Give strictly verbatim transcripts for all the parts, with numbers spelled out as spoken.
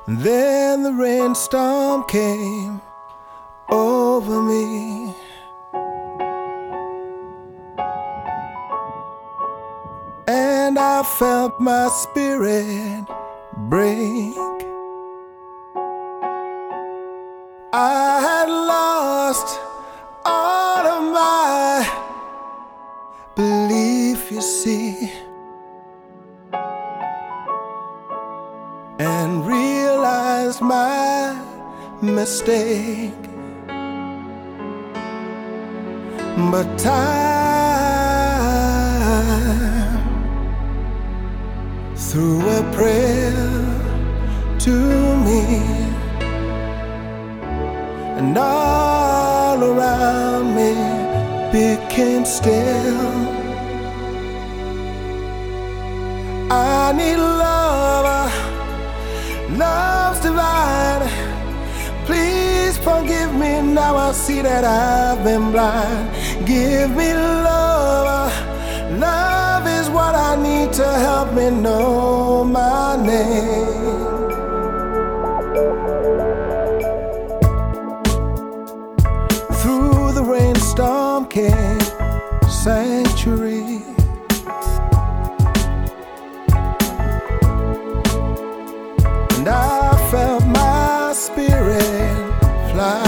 Then the rainstorm came over me. And I felt my spirit break. I had lost all of my belief, you see, and realized my mistake. But time, through a prayer to me, and all around me became still. I need love, love's divine. Please forgive me, now I see that I've been blind. Give me love, love is what I need to help me know my name. Through the rainstorm came sanctuary. And I felt my spirit fly.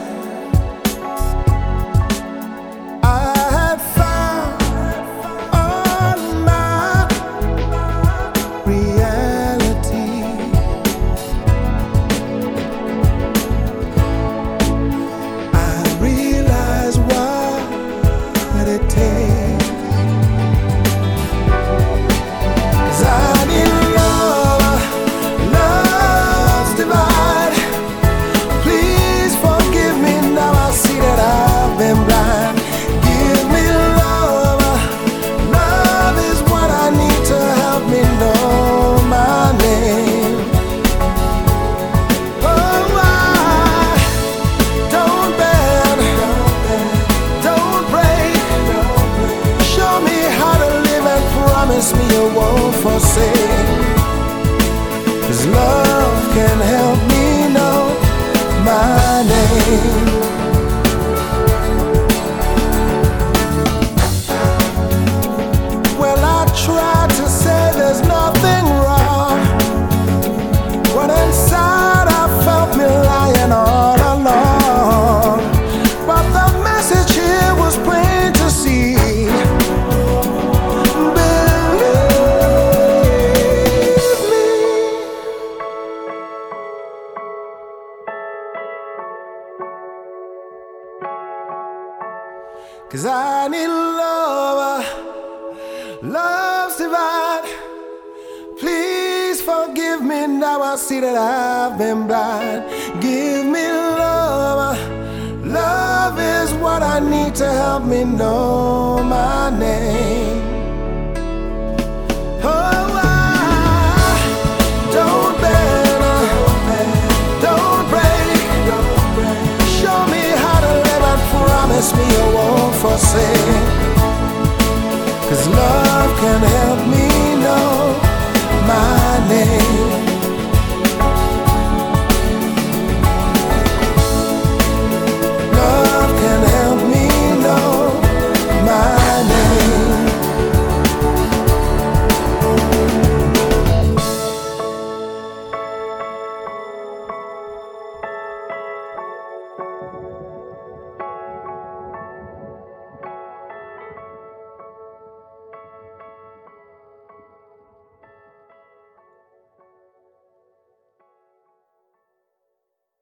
I had found all my reality. I realized what it takes. 'Cause I need love, love's divine. Please forgive me, now I see that I've been blind. Give me love, love is what I need to help me know my name. Oh, I don't bend, don't break. Show me how to live and promise me you won't forsake. 'Cause love can help me know my name. Well, I tried to say there's nothing wrong, but inside I felt me lying all along. But the message here was plain to see. Believe me. 'Cause I need love, love's divine. Please forgive me, now I see that I've been blind. Give me love, love is what I need to help me know my name.